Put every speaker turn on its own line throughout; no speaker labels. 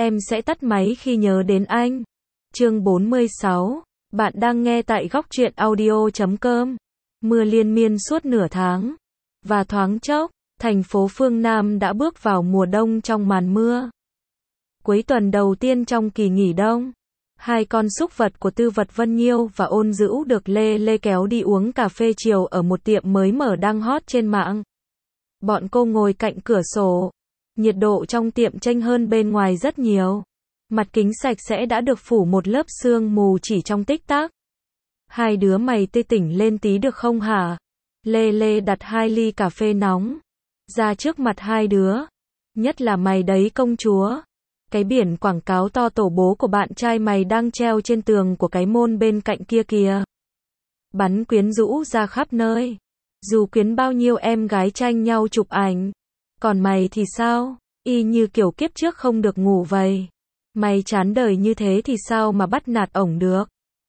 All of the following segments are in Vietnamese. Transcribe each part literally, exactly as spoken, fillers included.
Em sẽ tắt máy khi nhớ đến anh. Chương bốn mươi sáu. Bạn đang nghe tại góc truyện audio chấm com. Mưa liên miên suốt nửa tháng. Và thoáng chốc, thành phố phương Nam đã bước vào mùa đông trong màn mưa. Cuối tuần đầu tiên trong kỳ nghỉ đông, hai con súc vật của Tư Vật Vân Nhiêu và Ôn Dữu được Lê Lê kéo đi uống cà phê chiều ở một tiệm mới mở đang hot trên mạng. Bọn cô ngồi cạnh cửa sổ. Nhiệt độ trong tiệm chênh hơn bên ngoài rất nhiều. Mặt kính sạch sẽ đã được phủ một lớp sương mù chỉ trong tích tắc. Hai đứa mày tê tỉnh lên tí được không hả? Lê Lê đặt hai ly cà phê nóng ra trước mặt hai đứa. Nhất là mày đấy công chúa. Cái biển quảng cáo to tổ bố của bạn trai mày đang treo trên tường của cái môn bên cạnh kia kìa. Bắn quyến rũ ra khắp nơi. Dù quyến bao nhiêu em gái tranh nhau chụp ảnh. Còn mày thì sao? Y như kiểu kiếp trước không được ngủ vậy. Mày chán đời như thế thì sao mà bắt nạt ổng được?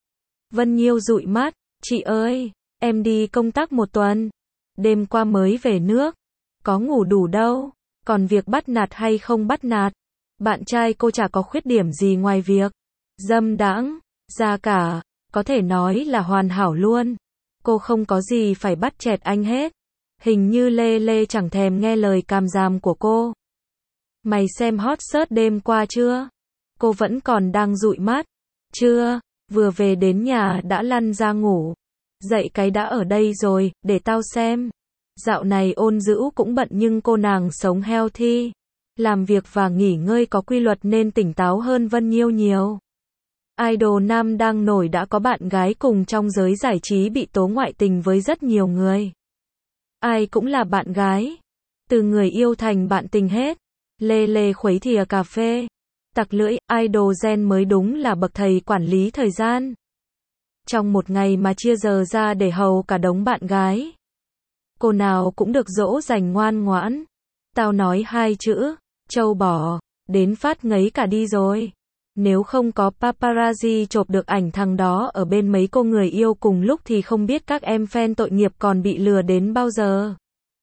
Vân Nhiêu dụi mắt. Chị ơi, em đi công tác một tuần. Đêm qua mới về nước. Có ngủ đủ đâu. Còn việc bắt nạt hay không bắt nạt, bạn trai cô chả có khuyết điểm gì ngoài việc dâm đãng ra cả. Có thể nói là hoàn hảo luôn. Cô không có gì phải bắt chẹt anh hết. Hình như Lê Lê chẳng thèm nghe lời càm ràm của cô. Mày xem hot search đêm qua chưa? Cô vẫn còn đang dụi mắt. Chưa, vừa về đến nhà đã lăn ra ngủ. Dậy cái đã ở đây rồi, để tao xem. Dạo này Ôn Dữu cũng bận nhưng cô nàng sống healthy. Làm việc và nghỉ ngơi có quy luật nên tỉnh táo hơn Vân Nhiêu nhiều. Idol nam đang nổi đã có bạn gái cùng trong giới giải trí bị tố ngoại tình với rất nhiều người. Ai cũng là bạn gái. Từ người yêu thành bạn tình hết. Lê Lê khuấy thìa cà phê. Tặc lưỡi, idol gen mới đúng là bậc thầy quản lý thời gian. Trong một ngày mà chia giờ ra để hầu cả đống bạn gái. Cô nào cũng được dỗ dành ngoan ngoãn. Tao nói hai chữ, trâu bò, đến phát ngấy cả đi rồi. Nếu không có paparazzi chộp được ảnh thằng đó ở bên mấy cô người yêu cùng lúc thì không biết các em fan tội nghiệp còn bị lừa đến bao giờ.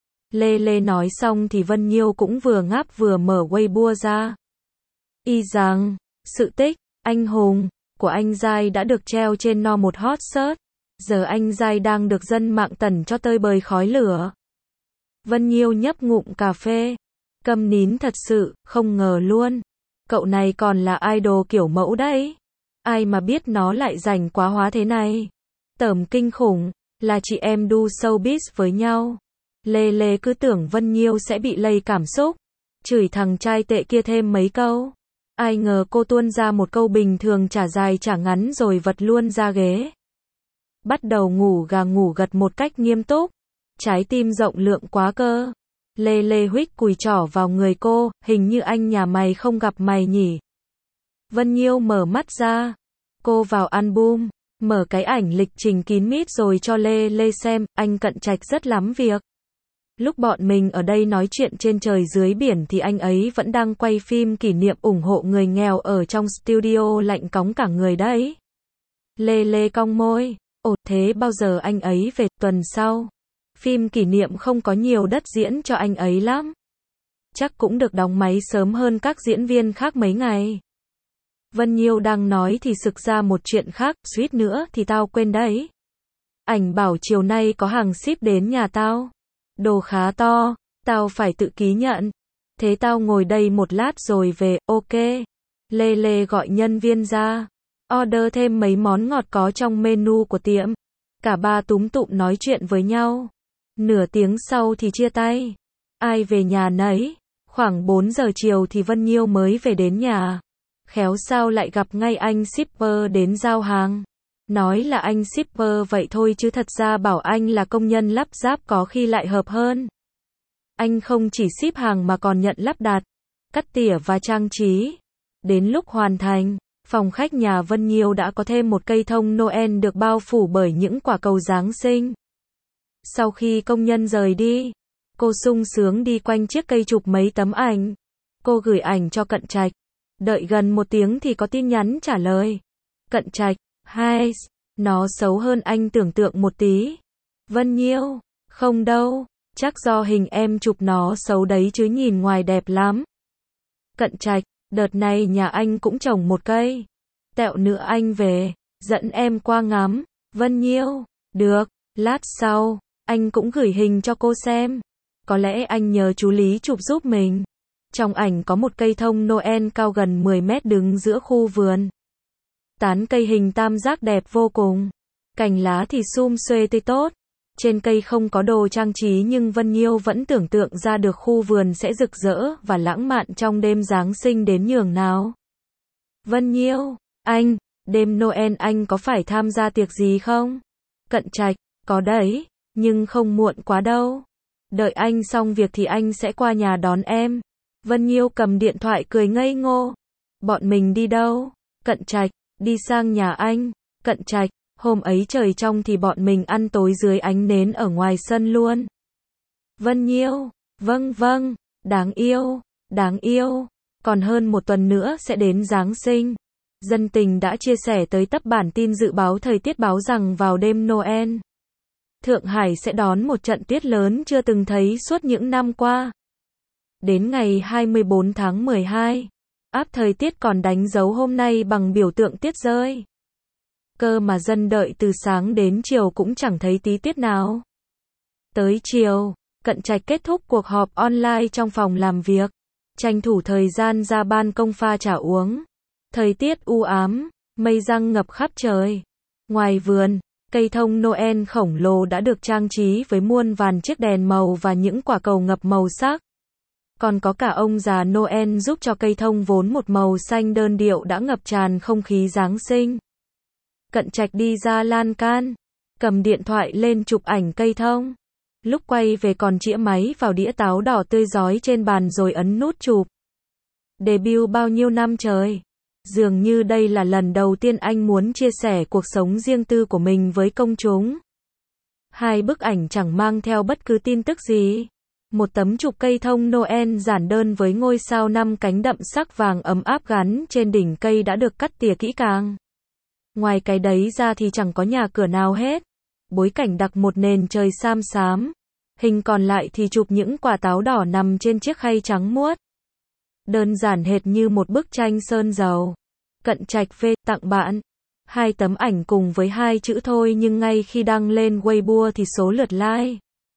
Lê Lê nói xong thì Vân Nhiêu cũng vừa ngáp vừa mở Weibo ra. Y rằng, sự tích, anh hùng, của anh Giai đã được treo trên no một hot search. Giờ anh Giai đang được dân mạng tẩn cho tơi bời khói lửa. Vân Nhiêu nhấp ngụm cà phê. Câm nín thật sự, không ngờ luôn. Cậu này còn là idol kiểu mẫu đấy. Ai mà biết nó lại rảnh quá hóa thế này. Tởm kinh khủng, là chị em đu showbiz với nhau. Lê Lê cứ tưởng Vân Nhiêu sẽ bị lây cảm xúc. Chửi thằng trai tệ kia thêm mấy câu. Ai ngờ cô tuôn ra một câu bình thường chả dài chả ngắn rồi vật luôn ra ghế. Bắt đầu ngủ gà ngủ gật một cách nghiêm túc. Trái tim rộng lượng quá cơ. Lê Lê huých cùi trỏ vào người cô, hình như anh nhà mày không gặp mày nhỉ. Vân Nhiêu mở mắt ra. Cô vào album, mở cái ảnh lịch trình kín mít rồi cho Lê Lê xem, anh Cận Trạch rất lắm việc. Lúc bọn mình ở đây nói chuyện trên trời dưới biển thì anh ấy vẫn đang quay phim kỷ niệm ủng hộ người nghèo ở trong studio lạnh cóng cả người đấy. Lê Lê cong môi. Ồ, thế bao giờ anh ấy về? Tuần sau. Phim kỷ niệm không có nhiều đất diễn cho anh ấy lắm. Chắc cũng được đóng máy sớm hơn các diễn viên khác mấy ngày. Vân Nhiêu đang nói thì sực ra một chuyện khác, suýt nữa thì tao quên đấy. Ảnh bảo chiều nay có hàng ship đến nhà tao. Đồ khá to, tao phải tự ký nhận. Thế tao ngồi đây một lát rồi về, ok. Lê Lê gọi nhân viên ra. Order thêm mấy món ngọt có trong menu của tiệm. Cả ba túm tụm nói chuyện với nhau. Nửa tiếng sau thì chia tay. Ai về nhà nấy. Khoảng bốn giờ chiều thì Vân Nhiêu mới về đến nhà. Khéo sao lại gặp ngay anh shipper đến giao hàng. Nói là anh shipper vậy thôi chứ thật ra bảo anh là công nhân lắp ráp có khi lại hợp hơn. Anh không chỉ ship hàng mà còn nhận lắp đặt, cắt tỉa và trang trí. Đến lúc hoàn thành, phòng khách nhà Vân Nhiêu đã có thêm một cây thông Noel được bao phủ bởi những quả cầu Giáng sinh. Sau khi công nhân rời đi, cô sung sướng đi quanh chiếc cây chụp mấy tấm ảnh. Cô gửi ảnh cho Cận Trạch. Đợi gần một tiếng thì có tin nhắn trả lời. Cận Trạch, hi, nó xấu hơn anh tưởng tượng một tí. Vân Nhiêu, không đâu, chắc do hình em chụp nó xấu đấy chứ nhìn ngoài đẹp lắm. Cận Trạch, Đợt này nhà anh cũng trồng một cây. Tẹo nữa anh về, dẫn em qua ngắm. Vân Nhiêu, được, lát sau, anh cũng gửi hình cho cô xem. Có lẽ anh nhờ chú Lý chụp giúp mình. Trong ảnh có một cây thông Noel cao gần mười mét đứng giữa khu vườn. Tán cây hình tam giác đẹp vô cùng. Cành lá thì sum xuê tươi tốt. Trên cây không có đồ trang trí nhưng Vân Nhiêu vẫn tưởng tượng ra được khu vườn sẽ rực rỡ và lãng mạn trong đêm Giáng sinh đến nhường nào. Vân Nhiêu, anh, đêm Noel anh có phải tham gia tiệc gì không? Cận Trạch, có đấy, nhưng không muộn quá đâu. Đợi anh xong việc thì anh sẽ qua nhà đón em. Vân Nhiêu cầm điện thoại cười ngây ngô. Bọn mình đi đâu? Cận Trạch, đi sang nhà anh. Cận Trạch, hôm ấy trời trong thì bọn mình ăn tối dưới ánh nến ở ngoài sân luôn. Vân Nhiêu, vâng vâng, đáng yêu, đáng yêu. Còn hơn một tuần nữa sẽ đến Giáng sinh. Dân tình đã chia sẻ tới tấp bản tin dự báo thời tiết báo rằng vào đêm Noel, Thượng Hải sẽ đón một trận tuyết lớn chưa từng thấy suốt những năm qua. Đến ngày hai mươi bốn tháng mười hai, áp thời tiết còn đánh dấu hôm nay bằng biểu tượng tuyết rơi. Cơ mà dân đợi từ sáng đến chiều cũng chẳng thấy tí tuyết nào. Tới chiều, Cận Trạch kết thúc cuộc họp online trong phòng làm việc, tranh thủ thời gian ra ban công pha trà uống. Thời tiết u ám, mây giăng ngập khắp trời. Ngoài vườn, cây thông Noel khổng lồ đã được trang trí với muôn vàn chiếc đèn màu và những quả cầu ngập màu sắc. Còn có cả ông già Noel giúp cho cây thông vốn một màu xanh đơn điệu đã ngập tràn không khí Giáng sinh. Cận Trạch đi ra lan can, cầm điện thoại lên chụp ảnh cây thông. Lúc quay về còn chĩa máy vào đĩa táo đỏ tươi rói trên bàn rồi ấn nút chụp. Debut bao nhiêu năm trời. Dường như đây là lần đầu tiên anh muốn chia sẻ cuộc sống riêng tư của mình với công chúng. Hai bức ảnh chẳng mang theo bất cứ tin tức gì. Một tấm chụp cây thông Noel giản đơn với ngôi sao năm cánh đậm sắc vàng ấm áp gắn trên đỉnh cây đã được cắt tỉa kỹ càng. Ngoài cái đấy ra thì chẳng có nhà cửa nào hết. Bối cảnh đặc một nền trời xám xám. Hình còn lại thì chụp những quả táo đỏ nằm trên chiếc khay trắng muốt. Đơn giản hệt như một bức tranh sơn dầu. Cận Trạch về tặng bạn. Hai tấm ảnh cùng với hai chữ thôi nhưng ngay khi đăng lên Weibo thì số lượt like,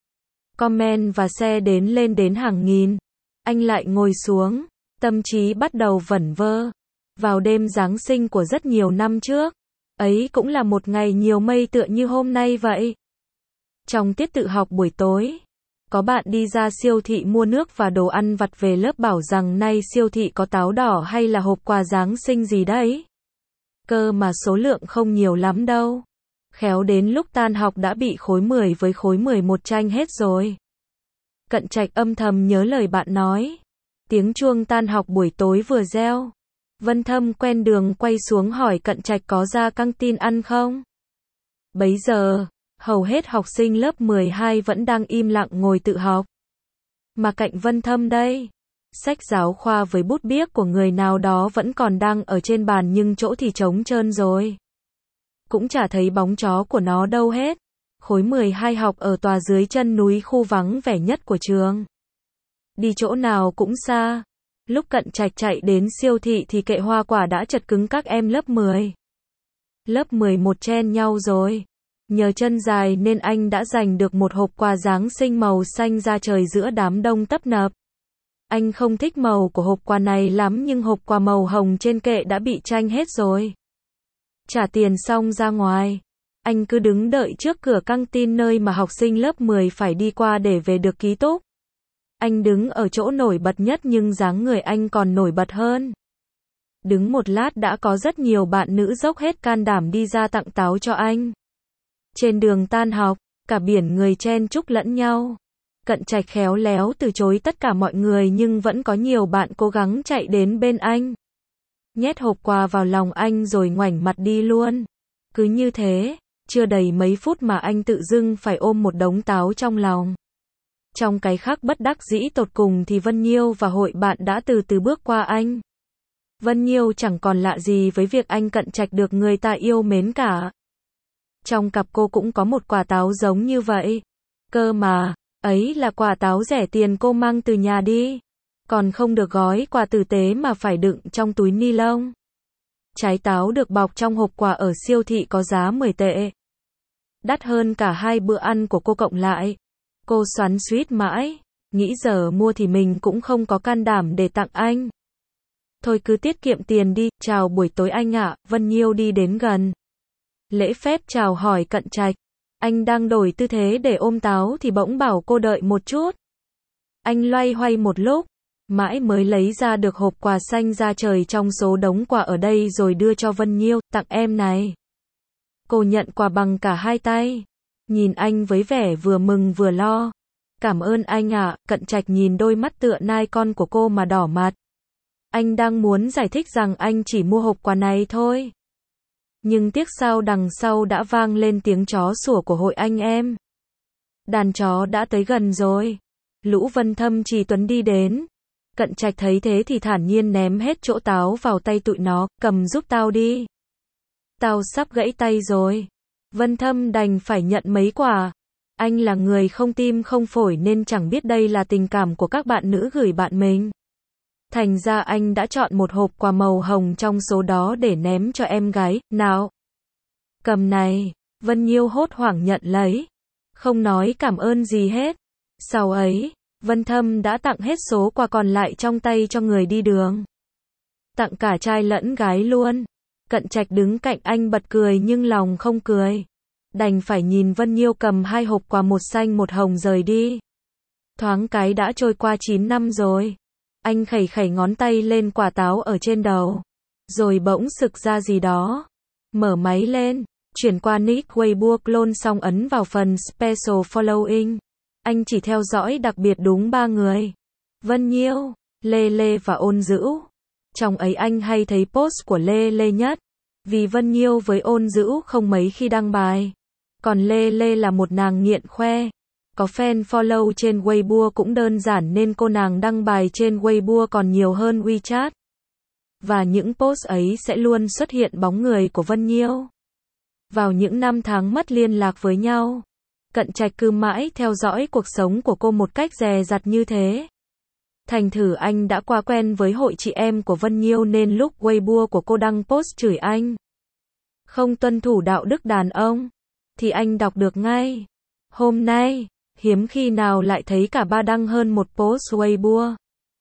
comment và share đến lên đến hàng nghìn. Anh lại ngồi xuống, tâm trí bắt đầu vẩn vơ. Vào đêm Giáng sinh của rất nhiều năm trước, ấy cũng là một ngày nhiều mây tựa như hôm nay vậy. Trong tiết tự học buổi tối, có bạn đi ra siêu thị mua nước và đồ ăn vặt về lớp bảo rằng nay siêu thị có táo đỏ hay là hộp quà Giáng sinh gì đấy. Cơ mà số lượng không nhiều lắm đâu. Khéo đến lúc tan học đã bị khối mười với khối mười một tranh hết rồi. Cận Trạch âm thầm nhớ lời bạn nói. Tiếng chuông tan học buổi tối vừa reo. Vân Thâm quen đường quay xuống hỏi Cận Trạch có ra căng tin ăn không? Bấy giờ, hầu hết học sinh lớp mười hai vẫn đang im lặng ngồi tự học. Mà cạnh Vân Thâm đây, sách giáo khoa với bút biếc của người nào đó vẫn còn đang ở trên bàn nhưng chỗ thì trống trơn rồi. Cũng chả thấy bóng chó của nó đâu hết. Khối mười hai học ở tòa dưới chân núi khu vắng vẻ nhất của trường. Đi chỗ nào cũng xa. Lúc Cận Trạch chạy đến siêu thị thì kệ hoa quả đã chật cứng các em lớp mười. Lớp mười một chen nhau rồi. Nhờ chân dài nên anh đã giành được một hộp quà Giáng sinh màu xanh ra trời giữa đám đông tấp nập. Anh không thích màu của hộp quà này lắm nhưng hộp quà màu hồng trên kệ đã bị tranh hết rồi. Trả tiền xong ra ngoài, anh cứ đứng đợi trước cửa căng tin nơi mà học sinh lớp mười phải đi qua để về được ký túc. Anh đứng ở chỗ nổi bật nhất nhưng dáng người anh còn nổi bật hơn. Đứng một lát đã có rất nhiều bạn nữ dốc hết can đảm đi ra tặng táo cho anh. Trên đường tan học, cả biển người chen chúc lẫn nhau. Cận Trạch khéo léo từ chối tất cả mọi người nhưng vẫn có nhiều bạn cố gắng chạy đến bên anh. Nhét hộp quà vào lòng anh rồi ngoảnh mặt đi luôn. Cứ như thế, chưa đầy mấy phút mà anh tự dưng phải ôm một đống táo trong lòng. Trong cái khắc bất đắc dĩ tột cùng thì Vân Nhiêu và hội bạn đã từ từ bước qua anh. Vân Nhiêu chẳng còn lạ gì với việc anh Cận Trạch được người ta yêu mến cả. Trong cặp cô cũng có một quả táo giống như vậy. Cơ mà, ấy là quả táo rẻ tiền cô mang từ nhà đi. Còn không được gói quà tử tế mà phải đựng trong túi ni lông. Trái táo được bọc trong hộp quà ở siêu thị có giá mười tệ. Đắt hơn cả hai bữa ăn của cô cộng lại. Cô xoắn xuýt mãi, nghĩ giờ mua thì mình cũng không có can đảm để tặng anh. Thôi cứ tiết kiệm tiền đi, chào buổi tối anh ạ, Vân Nhiêu đi đến gần. Lễ phép chào hỏi Cận Trạch. Anh đang đổi tư thế để ôm táo thì bỗng bảo cô đợi một chút. Anh loay hoay một lúc, mãi mới lấy ra được hộp quà xanh da trời trong số đống quà ở đây rồi đưa cho Vân Nhiêu, tặng em này. Cô nhận quà bằng cả hai tay, nhìn anh với vẻ vừa mừng vừa lo. Cảm ơn anh ạ, Cận Trạch nhìn đôi mắt tựa nai con của cô mà đỏ mặt. Anh đang muốn giải thích rằng anh chỉ mua hộp quà này thôi. Nhưng tiếc sao đằng sau đã vang lên tiếng chó sủa của hội anh em. Đàn chó đã tới gần rồi. Lũ Vân Thâm Trì Tuấn đi đến. Cận Trạch thấy thế thì thản nhiên ném hết chỗ táo vào tay tụi nó, cầm giúp tao đi. Tao sắp gãy tay rồi. Vân Thâm đành phải nhận mấy quả. Anh là người không tim không phổi nên chẳng biết đây là tình cảm của các bạn nữ gửi bạn mình. Thành ra anh đã chọn một hộp quà màu hồng trong số đó để ném cho em gái, nào. Cầm này, Vân Nhiêu hốt hoảng nhận lấy. Không nói cảm ơn gì hết. Sau ấy, Vân Thâm đã tặng hết số quà còn lại trong tay cho người đi đường. Tặng cả trai lẫn gái luôn. Cận Trạch đứng cạnh anh bật cười nhưng lòng không cười. Đành phải nhìn Vân Nhiêu cầm hai hộp quà một xanh một hồng rời đi. Thoáng cái đã trôi qua chín năm rồi. Anh khẩy khẩy ngón tay lên quả táo ở trên đầu. Rồi bỗng sực ra gì đó. Mở máy lên, chuyển qua nick Weibo clone xong ấn vào phần Special Following. Anh chỉ theo dõi đặc biệt đúng ba người. Vân Nhiêu, Lê Lê và Ôn Dữ. Trong ấy anh hay thấy post của Lê Lê nhất. Vì Vân Nhiêu với Ôn Dữ không mấy khi đăng bài. Còn Lê Lê là một nàng nghiện khoe. Có fan follow trên Weibo cũng đơn giản nên cô nàng đăng bài trên Weibo còn nhiều hơn WeChat. Và những post ấy sẽ luôn xuất hiện bóng người của Vân Nhiêu. Vào những năm tháng mất liên lạc với nhau, Cận Trạch cứ mãi theo dõi cuộc sống của cô một cách dè dặt như thế. Thành thử anh đã qua quen với hội chị em của Vân Nhiêu nên lúc Weibo của cô đăng post chửi anh không tuân thủ đạo đức đàn ông, thì anh đọc được ngay. Hôm nay, hiếm khi nào lại thấy cả ba đăng hơn một post Weibo.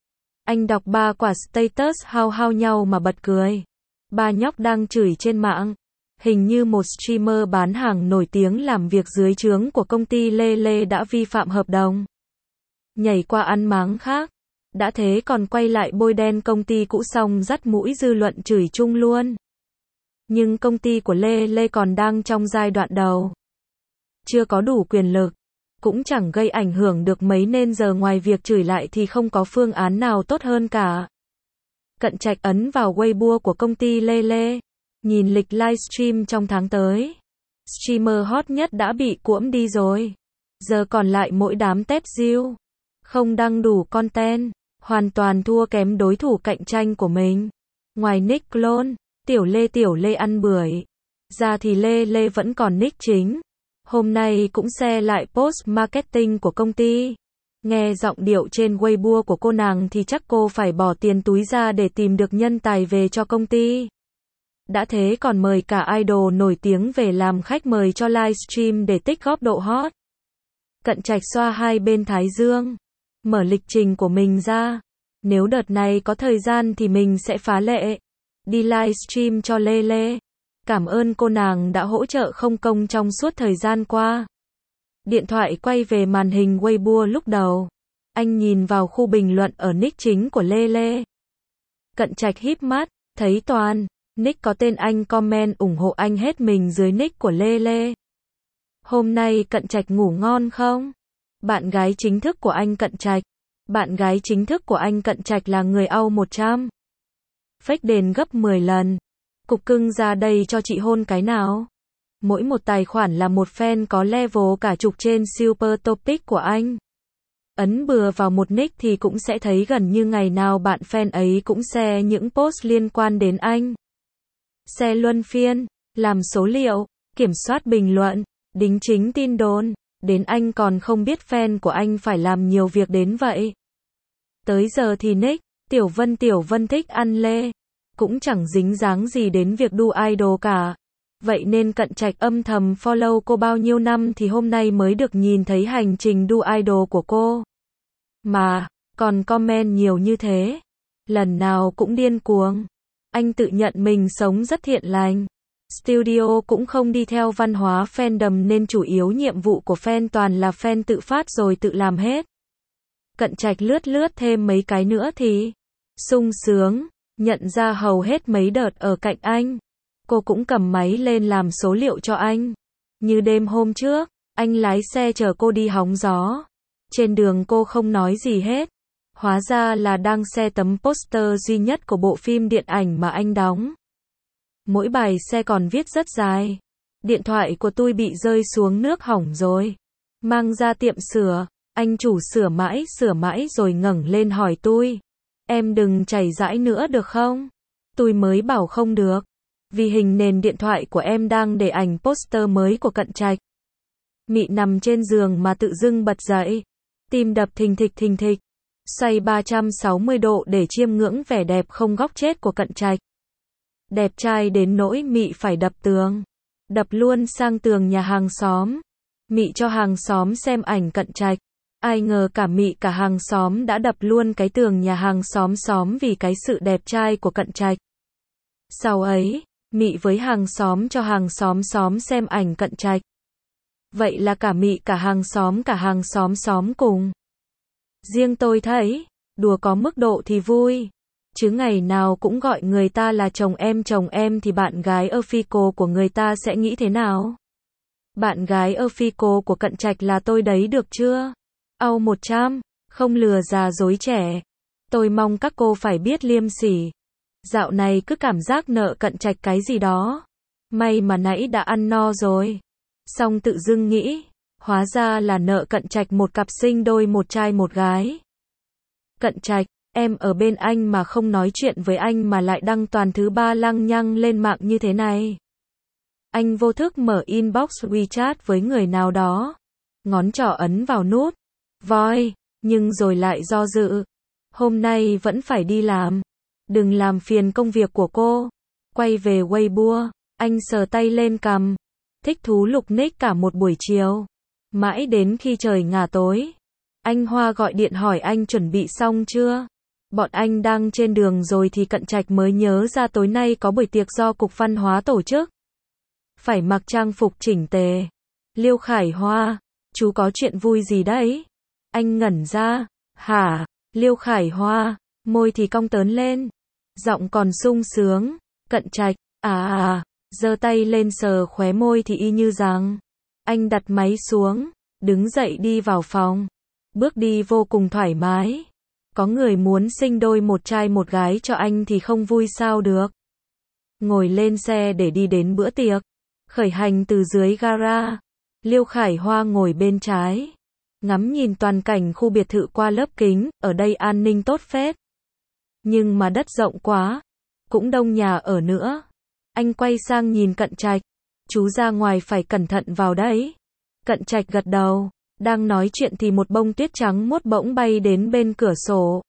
Anh đọc ba quả status hao hao nhau mà bật cười. Ba nhóc đang chửi trên mạng. Hình như một streamer bán hàng nổi tiếng làm việc dưới trướng của công ty Lê Lê đã vi phạm hợp đồng. Nhảy qua ăn máng khác. Đã thế còn quay lại bôi đen công ty cũ xong dắt mũi dư luận chửi chung luôn. Nhưng công ty của Lê Lê còn đang trong giai đoạn đầu. Chưa có đủ quyền lực. Cũng chẳng gây ảnh hưởng được mấy nên giờ ngoài việc chửi lại thì không có phương án nào tốt hơn cả. Cận Trạch ấn vào Weibo của công ty Lê Lê. Nhìn lịch livestream trong tháng tới. Streamer hot nhất đã bị cuỗm đi rồi. Giờ còn lại mỗi đám tép diêu. Không đăng đủ content. Hoàn toàn thua kém đối thủ cạnh tranh của mình. Ngoài nick clone, Tiểu Lê Tiểu Lê ăn bưởi. Ra thì Lê Lê vẫn còn nick chính. Hôm nay cũng share lại post marketing của công ty. Nghe giọng điệu trên Weibo của cô nàng thì chắc cô phải bỏ tiền túi ra để tìm được nhân tài về cho công ty. Đã thế còn mời cả idol nổi tiếng về làm khách mời cho livestream để tích góp độ hot. Cận Trạch xoa hai bên thái dương. Mở lịch trình của mình ra. Nếu đợt này có thời gian thì mình sẽ phá lệ. Đi livestream cho Lê Lê. Cảm ơn cô nàng đã hỗ trợ không công trong suốt thời gian qua. Điện thoại quay về màn hình Weibo lúc đầu. Anh nhìn vào khu bình luận ở nick chính của Lê Lê. Cận Trạch híp mắt, thấy toàn nick có tên anh comment ủng hộ anh hết mình dưới nick của Lê Lê. Hôm nay Cận Trạch ngủ ngon không? Bạn gái chính thức của anh Cận Trạch. Bạn gái chính thức của anh Cận Trạch là người Âu một trăm. Fake đền gấp mười lần. Cục cưng ra đây cho chị hôn cái nào. Mỗi một tài khoản là một fan có level cả chục trên super topic của anh. Ấn bừa vào một nick thì cũng sẽ thấy gần như ngày nào bạn fan ấy cũng share những post liên quan đến anh. Share luân phiên, làm số liệu, kiểm soát bình luận, đính chính tin đồn. Đến anh còn không biết fan của anh phải làm nhiều việc đến vậy. Tới giờ thì nick, Tiểu Vân Tiểu Vân thích ăn lê. Cũng chẳng dính dáng gì đến việc đu idol cả. Vậy nên Cận Trạch âm thầm follow cô bao nhiêu năm thì hôm nay mới được nhìn thấy hành trình đu idol của cô. Mà, còn comment nhiều như thế. Lần nào cũng điên cuồng. Anh tự nhận mình sống rất thiện lành. Studio cũng không đi theo văn hóa fandom nên chủ yếu nhiệm vụ của fan toàn là fan tự phát rồi tự làm hết. Cận Trạch lướt lướt thêm mấy cái nữa thì sung sướng, nhận ra hầu hết mấy đợt ở cạnh anh. Cô cũng cầm máy lên làm số liệu cho anh. Như đêm hôm trước, anh lái xe chở cô đi hóng gió. Trên đường cô không nói gì hết. Hóa ra là đang xe tấm poster duy nhất của bộ phim điện ảnh mà anh đóng. Mỗi bài xe còn viết rất dài. Điện thoại của tôi bị rơi xuống nước hỏng rồi. Mang ra tiệm sửa. Anh chủ sửa mãi sửa mãi rồi ngẩng lên hỏi tôi. Em đừng chảy rãi nữa được không? Tôi mới bảo không được. Vì hình nền điện thoại của em đang để ảnh poster mới của Cận Trạch. Mị nằm trên giường mà tự dưng bật dậy. Tim đập thình thịch thình thịch. Xoay ba trăm sáu mươi độ để chiêm ngưỡng vẻ đẹp không góc chết của Cận Trạch. Đẹp trai đến nỗi Mị phải đập tường. Đập luôn sang tường nhà hàng xóm. Mị cho hàng xóm xem ảnh Cận Trạch. Ai ngờ cả Mị cả hàng xóm đã đập luôn cái tường nhà hàng xóm xóm vì cái sự đẹp trai của Cận Trạch. Sau ấy, Mị với hàng xóm cho hàng xóm xóm xem ảnh Cận Trạch. Vậy là cả Mị cả hàng xóm cả hàng xóm xóm cùng. Riêng tôi thấy, đùa có mức độ thì vui. Chứ ngày nào cũng gọi người ta là chồng em chồng em thì bạn gái official của người ta sẽ nghĩ thế nào? Bạn gái official của Cận Trạch là tôi đấy được chưa? Au một trăm, không lừa già dối trẻ. Tôi mong các cô phải biết liêm sỉ. Dạo này cứ cảm giác nợ Cận Trạch cái gì đó. May mà nãy đã ăn no rồi. Xong tự dưng nghĩ, hóa ra là nợ Cận Trạch một cặp sinh đôi một trai một gái. Cận Trạch, em ở bên anh mà không nói chuyện với anh mà lại đăng toàn thứ ba lăng nhăng lên mạng như thế này. Anh vô thức mở inbox WeChat với người nào đó. Ngón trỏ ấn vào nút voi, nhưng rồi lại do dự. Hôm nay vẫn phải đi làm. Đừng làm phiền công việc của cô. Quay về Weibo, anh sờ tay lên cằm. Thích thú lục nick cả một buổi chiều. Mãi đến khi trời ngả tối. Anh Hoa gọi điện hỏi anh chuẩn bị xong chưa? Bọn anh đang trên đường rồi thì Cận Trạch mới nhớ ra tối nay có buổi tiệc do Cục Văn hóa tổ chức. Phải mặc trang phục chỉnh tề. Liêu Khải Hoa, chú có chuyện vui gì đấy? Anh ngẩn ra. Hả? Liêu Khải Hoa, môi thì cong tớn lên. Giọng còn sung sướng. Cận Trạch, à à, giơ tay lên sờ khóe môi thì y như rằng. Anh đặt máy xuống, đứng dậy đi vào phòng. Bước đi vô cùng thoải mái. Có người muốn sinh đôi một trai một gái cho anh thì không vui sao được. Ngồi lên xe để đi đến bữa tiệc. Khởi hành từ dưới gara. Liêu Khải Hoa ngồi bên trái. Ngắm nhìn toàn cảnh khu biệt thự qua lớp kính, ở đây an ninh tốt phết. Nhưng mà đất rộng quá. Cũng đông nhà ở nữa. Anh quay sang nhìn Cận Trạch. Chú ra ngoài phải cẩn thận vào đấy. Cận Trạch gật đầu. Đang nói chuyện thì một bông tuyết trắng muốt bỗng bay đến bên cửa sổ.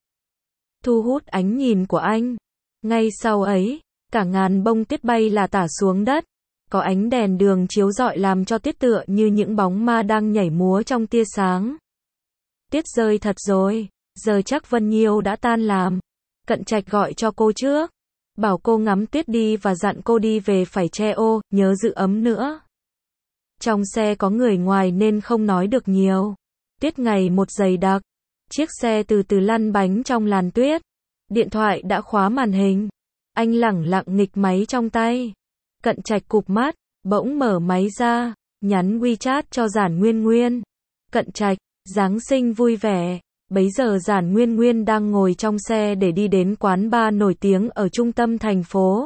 Thu hút ánh nhìn của anh. Ngay sau ấy, cả ngàn bông tuyết bay là tả xuống đất. Có ánh đèn đường chiếu rọi làm cho tuyết tựa như những bóng ma đang nhảy múa trong tia sáng. Tuyết rơi thật rồi, giờ chắc Vân Nhiêu đã tan làm. Cận Trạch gọi cho cô trước. Bảo cô ngắm tuyết đi và dặn cô đi về phải che ô, nhớ giữ ấm nữa. Trong xe có người ngoài nên không nói được nhiều. Tuyết ngày một dày đặc. Chiếc xe từ từ lăn bánh trong làn tuyết. Điện thoại đã khóa màn hình. Anh lẳng lặng nghịch máy trong tay. Cận Trạch cụp mắt, bỗng mở máy ra, nhắn WeChat cho Giản Nguyên Nguyên. Cận Trạch, Giáng sinh vui vẻ. Bấy giờ Giản Nguyên Nguyên đang ngồi trong xe để đi đến quán bar nổi tiếng ở trung tâm thành phố.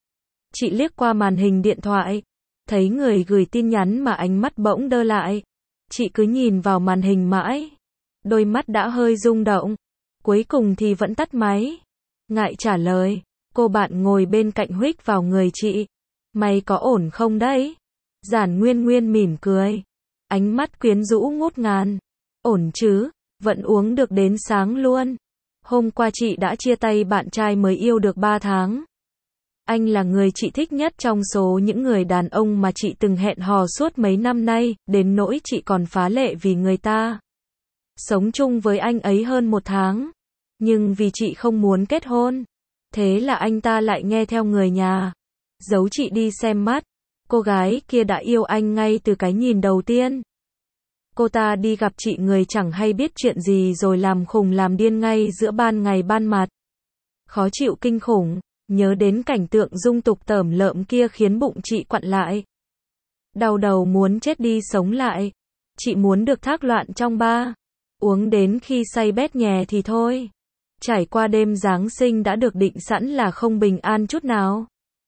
Chị liếc qua màn hình điện thoại. Thấy người gửi tin nhắn mà ánh mắt bỗng đơ lại. Chị cứ nhìn vào màn hình mãi. Đôi mắt đã hơi rung động. Cuối cùng thì vẫn tắt máy. Ngại trả lời. Cô bạn ngồi bên cạnh huých vào người chị. Mày có ổn không đấy? Giản Nguyên Nguyên mỉm cười. Ánh mắt quyến rũ ngút ngàn. Ổn chứ, vẫn uống được đến sáng luôn. Hôm qua chị đã chia tay bạn trai mới yêu được ba tháng. Anh là người chị thích nhất trong số những người đàn ông mà chị từng hẹn hò suốt mấy năm nay, đến nỗi chị còn phá lệ vì người ta sống chung với anh ấy hơn một tháng. Nhưng vì chị không muốn kết hôn, thế là anh ta lại nghe theo người nhà, giấu chị đi xem mắt. Cô gái kia đã yêu anh ngay từ cái nhìn đầu tiên. Cô ta đi gặp chị người chẳng hay biết chuyện gì rồi làm khùng làm điên ngay giữa ban ngày ban mặt. Khó chịu kinh khủng, nhớ đến cảnh tượng dung tục tởm lợm kia khiến bụng chị quặn lại. Đau đầu muốn chết đi sống lại. Chị muốn được thác loạn trong ba, uống đến khi say bét nhè thì thôi. Trải qua đêm Giáng sinh đã được định sẵn là không bình an chút nào.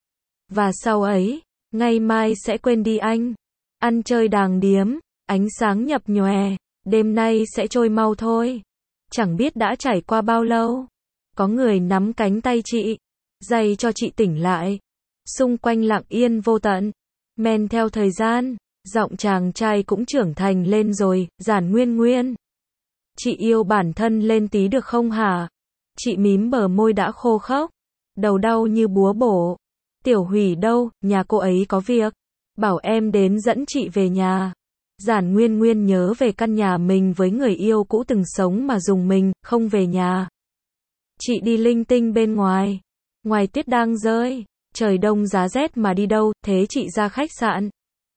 Và sau ấy, ngày mai sẽ quên đi anh. Ăn chơi đàng điếm, ánh sáng nhập nhòe, đêm nay sẽ trôi mau thôi. Chẳng biết đã trải qua bao lâu. Có người nắm cánh tay chị, dày cho chị tỉnh lại. Xung quanh lặng yên vô tận. Men theo thời gian, giọng chàng trai cũng trưởng thành lên rồi, Giản Nguyên Nguyên. Chị yêu bản thân lên tí được không hả? Chị mím bờ môi đã khô khốc, đầu đau như búa bổ. Tiểu Hủy đâu, nhà cô ấy có việc. Bảo em đến dẫn chị về nhà. Giản Nguyên Nguyên nhớ về căn nhà mình với người yêu cũ từng sống mà dùng mình, không về nhà. Chị đi linh tinh bên ngoài. Ngoài tuyết đang rơi, trời đông giá rét mà đi đâu, thế chị ra khách sạn.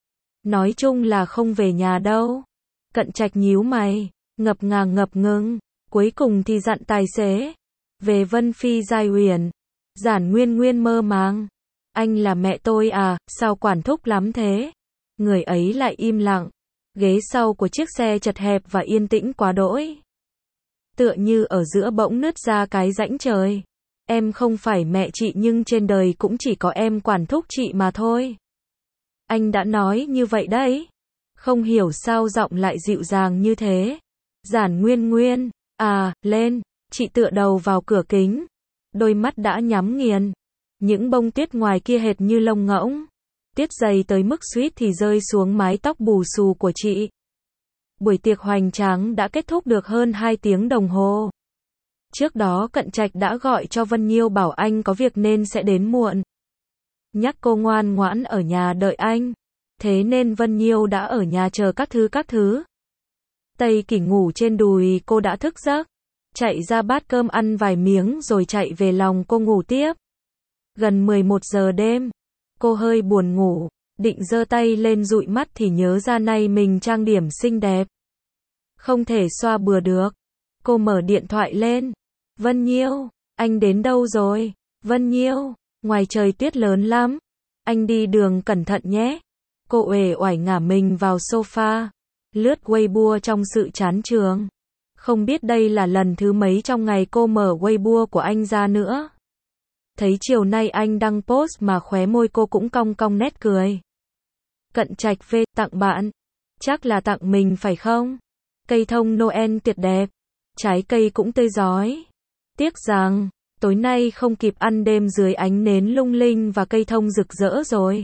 Nói chung là không về nhà đâu. Cận Trạch nhíu mày, ngập ngàng ngập ngừng, cuối cùng thì dặn tài xế. Về Vân Phi Giai Huyền. Giản Nguyên Nguyên mơ màng. Anh là mẹ tôi à, sao quản thúc lắm thế? Người ấy lại im lặng. Ghế sau của chiếc xe chật hẹp và yên tĩnh quá đỗi. Tựa như ở giữa bỗng nứt ra cái rãnh trời. Em không phải mẹ chị nhưng trên đời cũng chỉ có em quản thúc chị mà thôi. Anh đã nói như vậy đấy. Không hiểu sao giọng lại dịu dàng như thế. Giản Nguyên Nguyên, à, lên. Chị tựa đầu vào cửa kính. Đôi mắt đã nhắm nghiền. Những bông tuyết ngoài kia hệt như lông ngỗng. Tuyết dày tới mức suýt thì rơi xuống mái tóc bù xù của chị. Buổi tiệc hoành tráng đã kết thúc được hơn hai tiếng đồng hồ. Trước đó Cận Trạch đã gọi cho Vân Nhiêu bảo anh có việc nên sẽ đến muộn. Nhắc cô ngoan ngoãn ở nhà đợi anh. Thế nên Vân Nhiêu đã ở nhà chờ các thứ các thứ. Tây Kỷ ngủ trên đùi cô đã thức giấc. Chạy ra bát cơm ăn vài miếng rồi chạy về lòng cô ngủ tiếp. Gần mười một giờ đêm. Cô hơi buồn ngủ. Định giơ tay lên dụi mắt thì nhớ ra nay mình trang điểm xinh đẹp. Không thể xoa bừa được. Cô mở điện thoại lên. Vân Nhiêu, anh đến đâu rồi? Vân Nhiêu, ngoài trời tuyết lớn lắm. Anh đi đường cẩn thận nhé. Cô uể oải ngả mình vào sofa. Lướt Weibo trong sự chán chường. Không biết đây là lần thứ mấy trong ngày cô mở Weibo của anh ra nữa. Thấy chiều nay anh đăng post mà khóe môi cô cũng cong cong nét cười. Cận Trạch về, tặng bạn. Chắc là tặng mình phải không? Cây thông Noel tuyệt đẹp. Trái cây cũng tươi rói. Tiếc rằng, tối nay không kịp ăn đêm dưới ánh nến lung linh và cây thông rực rỡ rồi.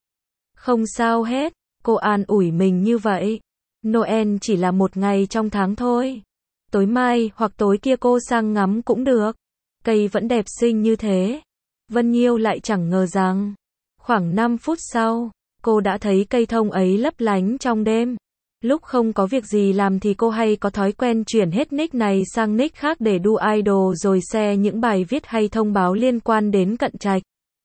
Không sao hết, cô an ủi mình như vậy. Noel chỉ là một ngày trong tháng thôi. Tối mai hoặc tối kia cô sang ngắm cũng được. Cây vẫn đẹp xinh như thế. Vân Nhiêu lại chẳng ngờ rằng, khoảng năm phút sau, cô đã thấy cây thông ấy lấp lánh trong đêm. Lúc không có việc gì làm thì cô hay có thói quen chuyển hết nick này sang nick khác để đu idol rồi share những bài viết hay thông báo liên quan đến Cận Trạch.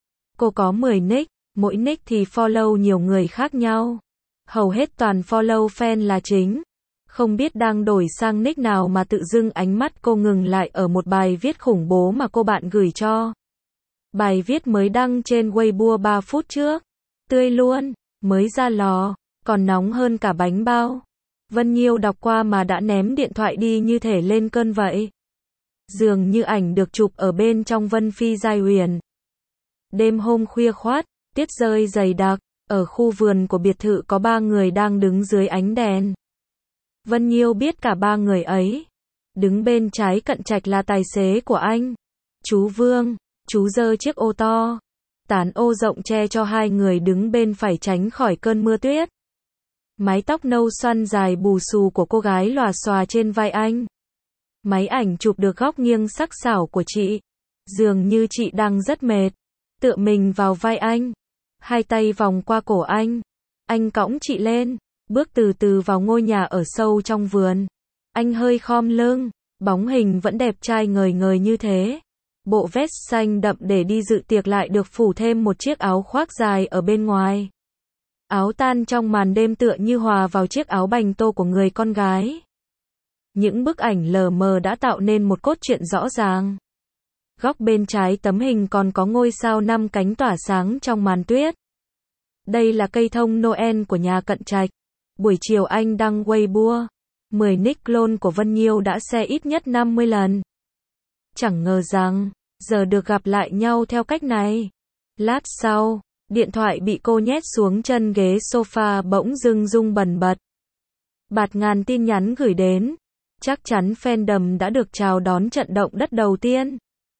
Cô có mười nick, mỗi nick thì follow nhiều người khác nhau. Hầu hết toàn follow fan là chính. Không biết đang đổi sang nick nào mà tự dưng ánh mắt cô ngừng lại ở một bài viết khủng bố mà cô bạn gửi cho. Bài viết mới đăng trên Weibo ba phút trước. Tươi luôn, mới ra lò, còn nóng hơn cả bánh bao. Vân Nhiêu đọc qua mà đã ném điện thoại đi như thể lên cơn vậy. Dường như ảnh được chụp ở bên trong Vân Phi Giai Huyền. Đêm hôm khuya khoắt, tuyết rơi dày đặc, ở khu vườn của biệt thự có ba người đang đứng dưới ánh đèn. Vân Nhiêu biết cả ba người ấy. Đứng bên trái Cận Trạch là tài xế của anh. Chú Vương, chú giơ chiếc ô to. Tán ô rộng che cho hai người đứng bên phải tránh khỏi cơn mưa tuyết. Mái tóc nâu xoăn dài bù xù của cô gái lòa xòa trên vai anh. Máy ảnh chụp được góc nghiêng sắc sảo của chị. Dường như chị đang rất mệt. Tựa mình vào vai anh. Hai tay vòng qua cổ anh. Anh cõng chị lên. Bước từ từ vào ngôi nhà ở sâu trong vườn. Anh hơi khom lưng. Bóng hình vẫn đẹp trai ngời ngời như thế. Bộ vest xanh đậm để đi dự tiệc lại được phủ thêm một chiếc áo khoác dài ở bên ngoài. Áo tan trong màn đêm tựa như hòa vào chiếc áo bành tô của người con gái. Những bức ảnh lờ mờ đã tạo nên một cốt truyện rõ ràng. Góc bên trái tấm hình còn có ngôi sao năm cánh tỏa sáng trong màn tuyết. Đây là cây thông Noel của nhà Cận Trạch. Buổi chiều anh đăng Weibo. mười nick clone của Vân Nhiêu đã share ít nhất năm mươi lần. Chẳng ngờ rằng, giờ được gặp lại nhau theo cách này. Lát sau, điện thoại bị cô nhét xuống chân ghế sofa bỗng dưng rung bần bật. Bạt ngàn tin nhắn gửi đến. Chắc chắn fandom đã được chào đón trận động đất đầu tiên.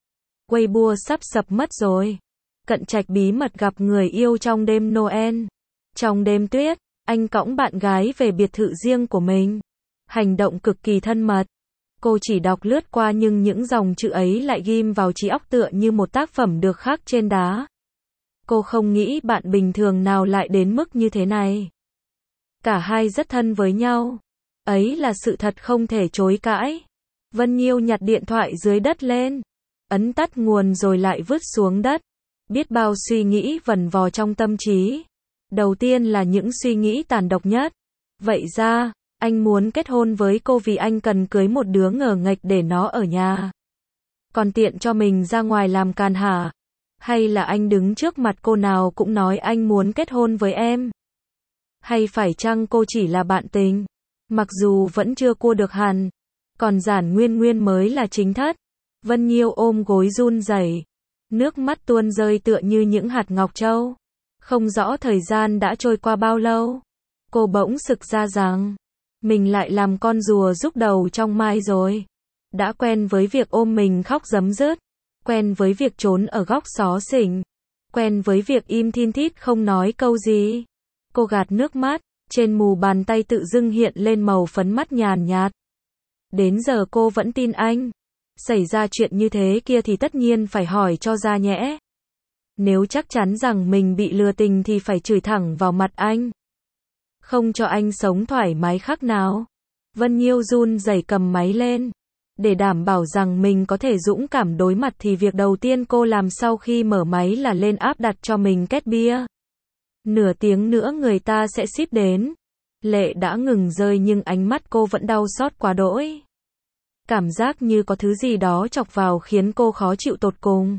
Weibo sắp sập mất rồi. Cận Trạch bí mật gặp người yêu trong đêm Noel. Trong đêm tuyết, anh cõng bạn gái về biệt thự riêng của mình. Hành động cực kỳ thân mật. Cô chỉ đọc lướt qua nhưng những dòng chữ ấy lại ghim vào trí óc tựa như một tác phẩm được khắc trên đá. Cô không nghĩ bạn bình thường nào lại đến mức như thế này. Cả hai rất thân với nhau. Ấy là sự thật không thể chối cãi. Vân Nhiêu nhặt điện thoại dưới đất lên. Ấn tắt nguồn rồi lại vứt xuống đất. Biết bao suy nghĩ vần vò trong tâm trí. Đầu tiên là những suy nghĩ tàn độc nhất. Vậy ra, anh muốn kết hôn với cô vì anh cần cưới một đứa ngờ nghệch để nó ở nhà. Còn tiện cho mình ra ngoài làm càn hả? Hay là anh đứng trước mặt cô nào cũng nói anh muốn kết hôn với em? Hay phải chăng cô chỉ là bạn tình? Mặc dù vẫn chưa cua được hẳn. Còn Giản Nguyên Nguyên mới là chính thất. Vân Nhiêu ôm gối run rẩy. Nước mắt tuôn rơi tựa như những hạt ngọc châu. Không rõ thời gian đã trôi qua bao lâu. Cô bỗng sực ra rằng mình lại làm con rùa rúc đầu trong mai rồi. Đã quen với việc ôm mình khóc rấm rứt. Quen với việc trốn ở góc xó xỉnh. Quen với việc im thin thít không nói câu gì. Cô gạt nước mắt. Trên mù bàn tay tự dưng hiện lên màu phấn mắt nhàn nhạt. Đến giờ cô vẫn tin anh. Xảy ra chuyện như thế kia thì tất nhiên phải hỏi cho ra nhẽ. Nếu chắc chắn rằng mình bị lừa tình thì phải chửi thẳng vào mặt anh. Không cho anh sống thoải mái khác nào. Vân Nhiêu run rẩy cầm máy lên. Để đảm bảo rằng mình có thể dũng cảm đối mặt thì việc đầu tiên cô làm sau khi mở máy là lên app đặt cho mình két bia. Nửa tiếng nữa người ta sẽ ship đến. Lệ đã ngừng rơi nhưng ánh mắt cô vẫn đau xót quá đỗi. Cảm giác như có thứ gì đó chọc vào khiến cô khó chịu tột cùng.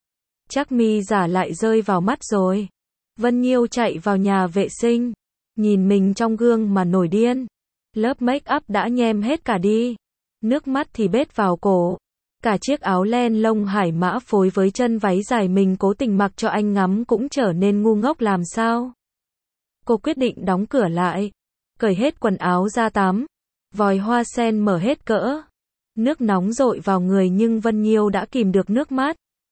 Chắc mi giả lại rơi vào mắt rồi. Vân Nhiêu chạy vào nhà vệ sinh. Nhìn mình trong gương mà nổi điên. Lớp make up đã nhem hết cả đi. Nước mắt thì bết vào cổ. Cả chiếc áo len lông hải mã phối với chân váy dài mình cố tình mặc cho anh ngắm cũng trở nên ngu ngốc làm sao. Cô quyết định đóng cửa lại. Cởi hết quần áo ra tắm. Vòi hoa sen mở hết cỡ. Nước nóng dội vào người nhưng Vân Nhiêu đã kìm được nước mắt.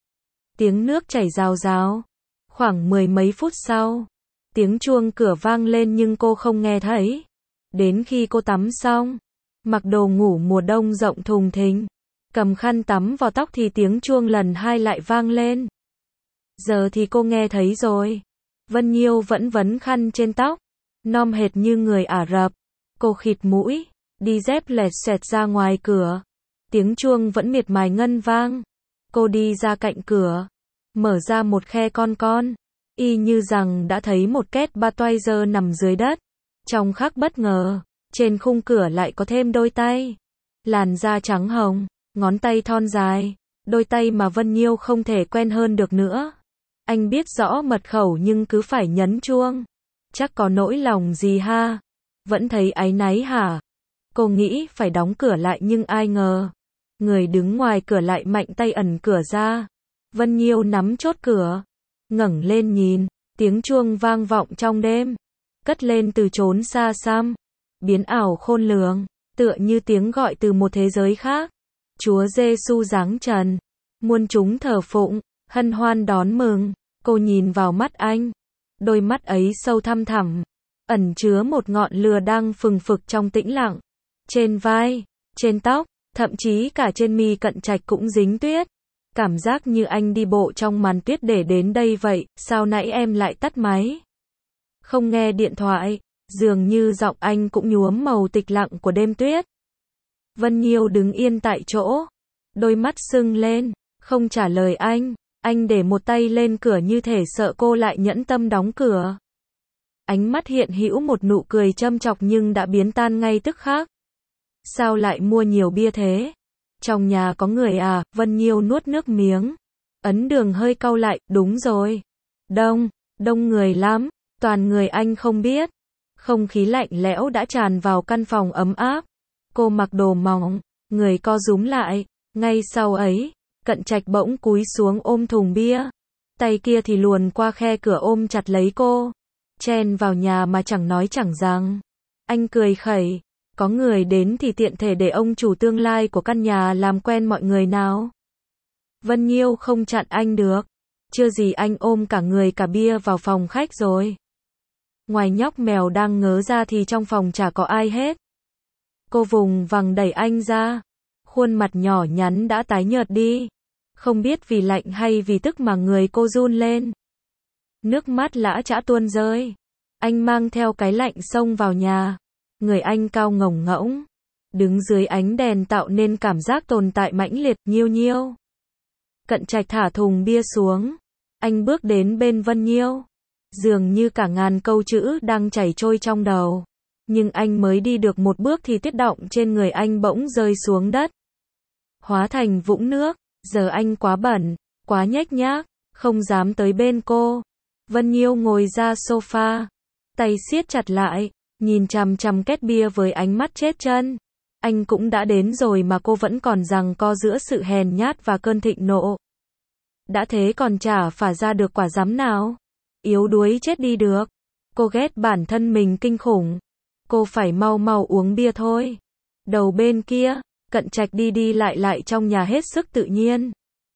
Tiếng nước chảy rào rào. Khoảng mười mấy phút sau, tiếng chuông cửa vang lên nhưng cô không nghe thấy. Đến khi cô tắm xong, mặc đồ ngủ mùa đông rộng thùng thình, cầm khăn tắm vào tóc thì tiếng chuông lần hai lại vang lên. Giờ thì cô nghe thấy rồi. Vân Nhiêu vẫn vấn khăn trên tóc, nom hệt như người Ả Rập. Cô khịt mũi, đi dép lẹt xẹt ra ngoài cửa. Tiếng chuông vẫn miệt mài ngân vang. Cô đi ra cạnh cửa, mở ra một khe con con, y như rằng đã thấy một két Budweiser nằm dưới đất. Trong khắc bất ngờ, trên khung cửa lại có thêm đôi tay. Làn da trắng hồng, ngón tay thon dài, đôi tay mà Vân Nhiêu không thể quen hơn được nữa. Anh biết rõ mật khẩu nhưng cứ phải nhấn chuông. Chắc có nỗi lòng gì ha? Vẫn thấy áy náy hả? Cô nghĩ phải đóng cửa lại nhưng ai ngờ. Người đứng ngoài cửa lại mạnh tay ẩn cửa ra. Vân Nhiêu nắm chốt cửa. Ngẩng lên nhìn. Tiếng chuông vang vọng trong đêm. Cất lên từ chốn xa xăm. Biến ảo khôn lường. Tựa như tiếng gọi từ một thế giới khác. Chúa Giêsu giáng trần. Muôn chúng thờ phụng. Hân hoan đón mừng. Cô nhìn vào mắt anh. Đôi mắt ấy sâu thăm thẳm. Ẩn chứa một ngọn lửa đang phừng phực trong tĩnh lặng. Trên vai, trên tóc, Thậm chí cả trên mi Cận Trạch cũng dính tuyết. Cảm giác như anh đi bộ trong màn tuyết để đến đây vậy, sao nãy em lại tắt máy? Không nghe điện thoại, dường như giọng anh cũng nhuốm màu tịch lặng của đêm tuyết. Vân Nhiêu đứng yên tại chỗ, đôi mắt sưng lên, không trả lời anh. Anh để một tay lên cửa như thể sợ cô lại nhẫn tâm đóng cửa. Ánh mắt hiện hữu một nụ cười châm chọc nhưng đã biến tan ngay tức khắc. Sao lại mua nhiều bia thế? Trong nhà có người à? Vân Nhiêu nuốt nước miếng. Ấn Đường hơi cau lại, đúng rồi. Đông, đông người lắm, toàn người anh không biết. Không khí lạnh lẽo đã tràn vào căn phòng ấm áp. Cô mặc đồ mỏng, người co rúm lại. Ngay sau ấy, Cận Trạch bỗng cúi xuống ôm thùng bia. Tay kia thì luồn qua khe cửa ôm chặt lấy cô. Chen vào nhà mà chẳng nói chẳng rằng. Anh cười khẩy. Có người đến thì tiện thể để ông chủ tương lai của căn nhà làm quen mọi người nào. Vân Nhiêu không chặn anh được. Chưa gì anh ôm cả người cả bia vào phòng khách rồi. Ngoài nhóc mèo đang ngớ ra thì trong phòng chả có ai hết. Cô vùng vằng đẩy anh ra. Khuôn mặt nhỏ nhắn đã tái nhợt đi. Không biết vì lạnh hay vì tức mà người cô run lên. Nước mắt lã chã tuôn rơi. Anh mang theo cái lạnh xông vào nhà. Người anh cao ngổng ngỗng. Đứng dưới ánh đèn tạo nên cảm giác tồn tại mãnh liệt. Nhiêu Nhiêu. Cận Trạch thả thùng bia xuống. Anh bước đến bên Vân Nhiêu. Dường như cả ngàn câu chữ đang chảy trôi trong đầu. Nhưng anh mới đi được một bước thì tiết động trên người anh bỗng rơi xuống đất. Hóa thành vũng nước. Giờ anh quá bẩn, quá nhếch nhác, không dám tới bên cô. Vân Nhiêu ngồi ra sofa. Tay siết chặt lại. Nhìn chằm chằm két bia với ánh mắt chết chân. Anh cũng đã đến rồi mà cô vẫn còn giằng co giữa sự hèn nhát và cơn thịnh nộ. Đã thế còn chả phả ra được quả dám nào. Yếu đuối chết đi được. Cô ghét bản thân mình kinh khủng. Cô phải mau mau uống bia thôi. Đầu bên kia, Cận Trạch đi đi lại lại trong nhà hết sức tự nhiên.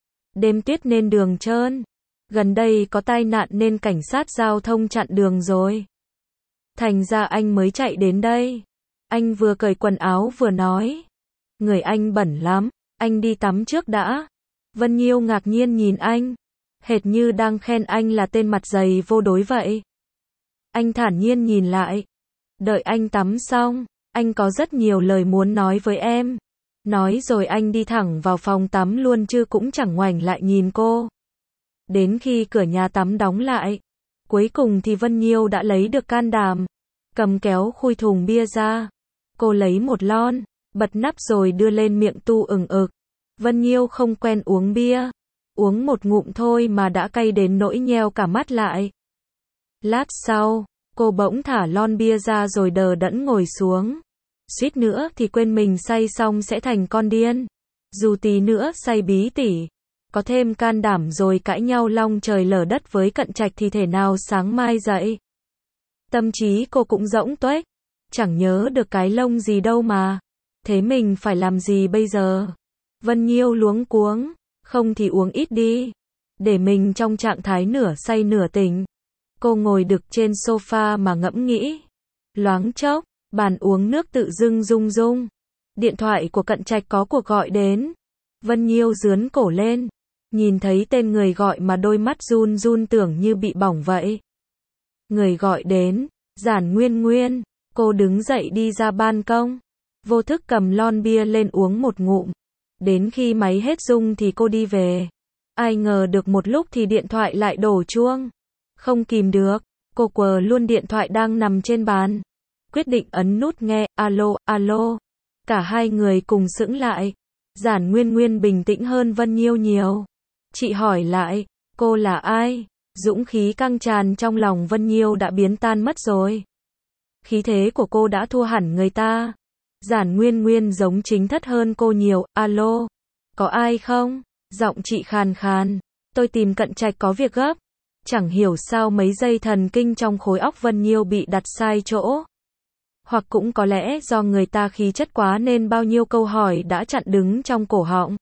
Đêm tuyết nên đường trơn. Gần đây có tai nạn nên cảnh sát giao thông chặn đường rồi. Thành ra anh mới chạy đến đây. Anh vừa cởi quần áo vừa nói. Người anh bẩn lắm, anh đi tắm trước đã. Vân Nhiêu ngạc nhiên nhìn anh. Hệt như đang khen anh là tên mặt dày vô đối vậy. Anh thản nhiên nhìn lại. Đợi anh tắm xong, anh có rất nhiều lời muốn nói với em. Nói rồi anh đi thẳng vào phòng tắm luôn chứ cũng chẳng ngoảnh lại nhìn cô. Đến khi cửa nhà tắm đóng lại, cuối cùng thì Vân Nhiêu đã lấy được can đảm. Cầm kéo khui thùng bia ra. Cô lấy một lon, bật nắp rồi đưa lên miệng tu ừng ực. Vân Nhiêu không quen uống bia. Uống một ngụm thôi mà đã cay đến nỗi nheo cả mắt lại. Lát sau, cô bỗng thả lon bia ra rồi đờ đẫn ngồi xuống. Suýt nữa thì quên mình say xong sẽ thành con điên. Dù tí nữa say bí tỉ. Có thêm can đảm rồi cãi nhau long trời lở đất với Cận Trạch thì thể nào sáng mai dậy. Tâm trí cô cũng rỗng tuếch. Chẳng nhớ được cái lông gì đâu mà. Thế mình phải làm gì bây giờ? Vân Nhiêu luống cuống. Không thì uống ít đi. Để mình trong trạng thái nửa say nửa tỉnh. Cô ngồi đực trên sofa mà ngẫm nghĩ. Loáng chốc, bàn uống nước tự dưng rung rung. Điện thoại của Cận Trạch có cuộc gọi đến. Vân Nhiêu rướn cổ lên. Nhìn thấy tên người gọi mà đôi mắt run run tưởng như bị bỏng vậy. Người gọi đến, Giản Nguyên Nguyên. Cô đứng dậy đi ra ban công. Vô thức cầm lon bia lên uống một ngụm. Đến khi máy hết rung thì cô đi về. Ai ngờ được một lúc thì điện thoại lại đổ chuông. Không kìm được, cô quờ luôn điện thoại đang nằm trên bàn. Quyết định ấn nút nghe, alo, alo. Cả hai người cùng sững lại. Giản Nguyên Nguyên bình tĩnh hơn Vân Nhiêu nhiều. Chị hỏi lại, cô là ai? Dũng khí căng tràn trong lòng Vân Nhiêu đã biến tan mất rồi. Khí thế của cô đã thua hẳn người ta. Giản Nguyên Nguyên giống chính thất hơn cô nhiều. Alo, có ai không? Giọng chị khàn khàn. Tôi tìm Cận Trạch có việc gấp. Chẳng hiểu sao mấy dây thần kinh trong khối óc Vân Nhiêu bị đặt sai chỗ. Hoặc cũng có lẽ do người ta khí chất quá nên bao nhiêu câu hỏi đã chặn đứng trong cổ họng.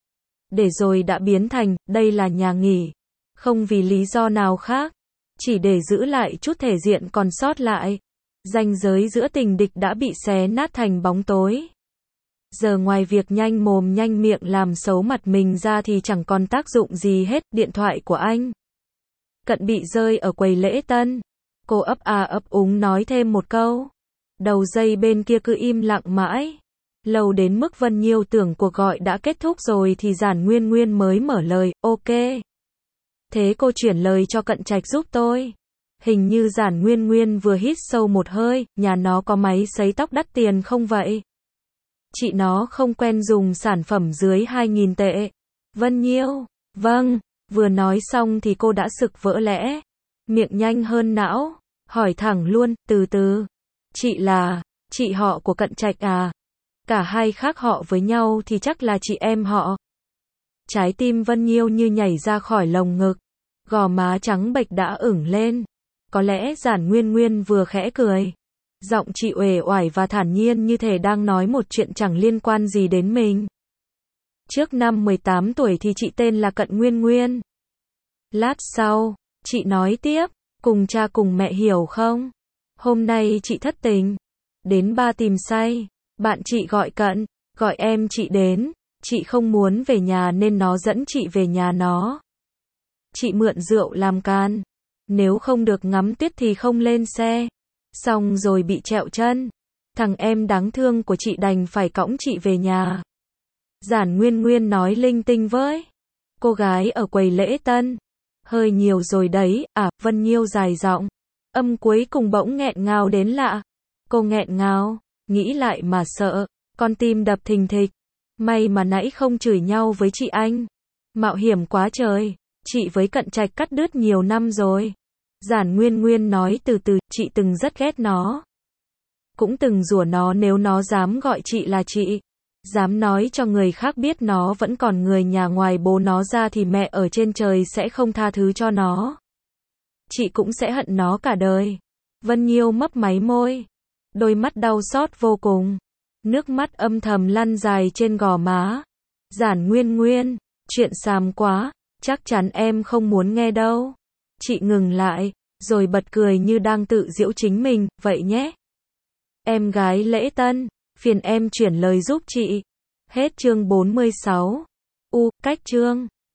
Để rồi đã biến thành, đây là nhà nghỉ. Không vì lý do nào khác. Chỉ để giữ lại chút thể diện còn sót lại. Ranh giới giữa tình địch đã bị xé nát thành bóng tối. Giờ ngoài việc nhanh mồm nhanh miệng làm xấu mặt mình ra thì chẳng còn tác dụng gì hết. Điện thoại của anh Cận bị rơi ở quầy lễ tân. Cô ấp à ấp úng nói thêm một câu. Đầu dây bên kia cứ im lặng mãi. Lâu đến mức Vân Nhiêu tưởng cuộc gọi đã kết thúc rồi thì Giản Nguyên Nguyên mới mở lời, ok. Thế cô chuyển lời cho Cận Trạch giúp tôi. Hình như Giản Nguyên Nguyên vừa hít sâu một hơi, nhà nó có máy sấy tóc đắt tiền không vậy? Chị nó không quen dùng sản phẩm dưới hai nghìn tệ. Vân Nhiêu, vâng, vừa nói xong thì cô đã sực vỡ lẽ. Miệng nhanh hơn não, hỏi thẳng luôn, từ từ. Chị là, chị họ của Cận Trạch à? Cả hai khác họ với nhau thì chắc là chị em họ. Trái tim Vân Nhiêu như nhảy ra khỏi lồng ngực. Gò má trắng bệch đã ửng lên. Có lẽ Giản Nguyên Nguyên vừa khẽ cười. Giọng chị uể oải và thản nhiên như thể đang nói một chuyện chẳng liên quan gì đến mình. Trước năm mười tám tuổi thì chị tên là Cận Nguyên Nguyên. Lát sau, chị nói tiếp, cùng cha cùng mẹ hiểu không? Hôm nay chị thất tình. Đến ba tìm say. Bạn chị gọi Cận, gọi em chị đến. Chị không muốn về nhà nên nó dẫn chị về nhà nó. Chị mượn rượu làm can. Nếu không được ngắm tuyết thì không lên xe. Xong rồi bị trẹo chân. Thằng em đáng thương của chị đành phải cõng chị về nhà. Giản Nguyên Nguyên nói linh tinh với cô gái ở quầy lễ tân. Hơi nhiều rồi đấy, à, Vân Nhiêu dài giọng. Âm cuối cùng bỗng nghẹn ngào đến lạ. Cô nghẹn ngào, nghĩ lại mà sợ, con tim đập thình thịch. May mà nãy không chửi nhau với chị anh. Mạo hiểm quá trời, chị với Cận Trạch cắt đứt nhiều năm rồi. Giản Nguyên Nguyên nói từ từ, chị từng rất ghét nó. Cũng từng rủa nó nếu nó dám gọi chị là chị. Dám nói cho người khác biết nó vẫn còn người nhà ngoài bố nó ra thì mẹ ở trên trời sẽ không tha thứ cho nó. Chị cũng sẽ hận nó cả đời. Vân Nhiêu mấp máy môi. Đôi mắt đau xót vô cùng. Nước mắt âm thầm lăn dài trên gò má. Giản Nguyên Nguyên, chuyện xàm quá, chắc chắn em không muốn nghe đâu. Chị ngừng lại, rồi bật cười như đang tự giễu chính mình, vậy nhé. Em gái lễ tân, phiền em chuyển lời giúp chị. Hết chương bốn mươi sáu. U, cách chương.